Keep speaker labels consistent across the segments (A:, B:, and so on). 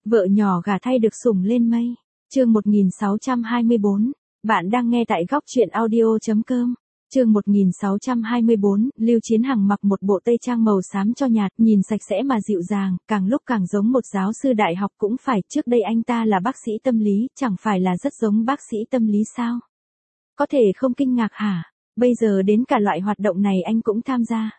A: Vợ nhỏ gả thay được sủng lên mây. Chương 1624. Bạn đang nghe tại góc truyện audio.com. Chương 1624, Lưu Chiến Hằng mặc một bộ tây trang màu xám cho nhạt, nhìn sạch sẽ mà dịu dàng, càng lúc càng giống một giáo sư đại học cũng phải, trước đây anh ta là bác sĩ tâm lý, chẳng phải là rất giống bác sĩ tâm lý sao? Có thể không kinh ngạc hả? Bây giờ đến cả loại hoạt động này anh cũng tham gia.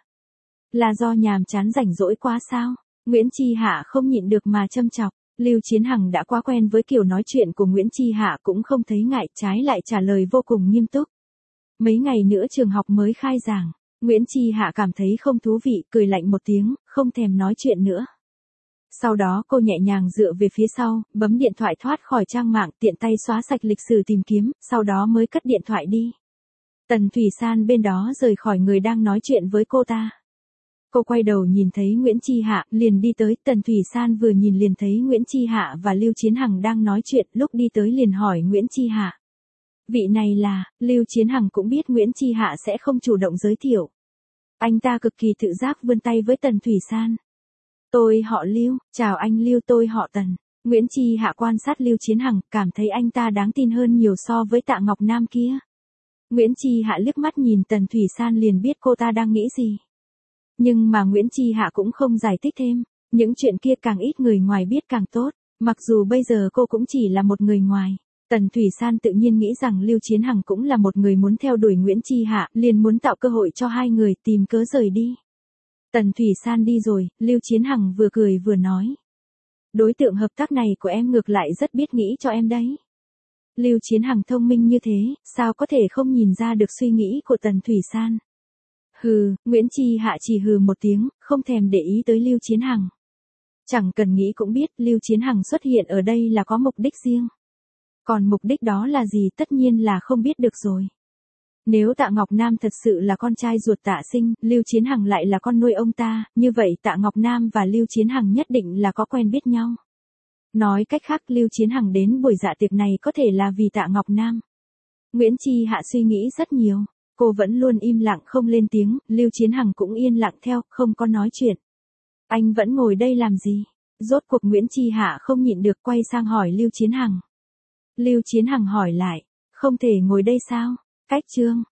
A: Là do nhàm chán rảnh rỗi quá sao? Nguyễn Chi Hạ không nhịn được mà châm chọc. Lưu Chiến Hằng đã quá quen với kiểu nói chuyện của Nguyễn Chi Hạ cũng không thấy ngại, trái lại trả lời vô cùng nghiêm túc. Mấy ngày nữa trường học mới khai giảng, Nguyễn Chi Hạ cảm thấy không thú vị, cười lạnh một tiếng, không thèm nói chuyện nữa. Sau đó cô nhẹ nhàng dựa về phía sau, bấm điện thoại thoát khỏi trang mạng, tiện tay xóa sạch lịch sử tìm kiếm, sau đó mới cất điện thoại đi. Tần Thủy San bên đó rời khỏi người đang nói chuyện với cô ta. Cô quay đầu nhìn thấy Nguyễn Chi Hạ, liền đi tới, Tần Thủy San vừa nhìn liền thấy Nguyễn Chi Hạ và Lưu Chiến Hằng đang nói chuyện, lúc đi tới liền hỏi Nguyễn Chi Hạ. Vị này là, Lưu Chiến Hằng cũng biết Nguyễn Chi Hạ sẽ không chủ động giới thiệu. Anh ta cực kỳ tự giác vươn tay với Tần Thủy San. Tôi họ Lưu, chào anh Lưu, tôi họ Tần. Nguyễn Chi Hạ quan sát Lưu Chiến Hằng, cảm thấy anh ta đáng tin hơn nhiều so với Tạ Ngọc Nam kia. Nguyễn Chi Hạ liếc mắt nhìn Tần Thủy San liền biết cô ta đang nghĩ gì. Nhưng mà Nguyễn Chi Hạ cũng không giải thích thêm, những chuyện kia càng ít người ngoài biết càng tốt, mặc dù bây giờ cô cũng chỉ là một người ngoài. Tần Thủy San tự nhiên nghĩ rằng Lưu Chiến Hằng cũng là một người muốn theo đuổi Nguyễn Chi Hạ, liền muốn tạo cơ hội cho hai người tìm cớ rời đi. Tần Thủy San đi rồi, Lưu Chiến Hằng vừa cười vừa nói. Đối tượng hợp tác này của em ngược lại rất biết nghĩ cho em đấy. Lưu Chiến Hằng thông minh như thế, sao có thể không nhìn ra được suy nghĩ của Tần Thủy San. Hừ, Nguyễn Chi Hạ chỉ hừ một tiếng, không thèm để ý tới Lưu Chiến Hằng. Chẳng cần nghĩ cũng biết Lưu Chiến Hằng xuất hiện ở đây là có mục đích riêng. Còn mục đích đó là gì tất nhiên là không biết được rồi. Nếu Tạ Ngọc Nam thật sự là con trai ruột Tạ Sinh, Lưu Chiến Hằng lại là con nuôi ông ta, như vậy Tạ Ngọc Nam và Lưu Chiến Hằng nhất định là có quen biết nhau. Nói cách khác Lưu Chiến Hằng đến buổi dạ tiệc này có thể là vì Tạ Ngọc Nam. Nguyễn Chi Hạ suy nghĩ rất nhiều, cô vẫn luôn im lặng không lên tiếng, Lưu Chiến Hằng cũng yên lặng theo, không có nói chuyện. Anh vẫn ngồi đây làm gì? Rốt cuộc Nguyễn Chi Hạ không nhịn được quay sang hỏi Lưu Chiến Hằng. Lưu Chiến Hằng hỏi lại, không thể ngồi đây sao? Cách chương.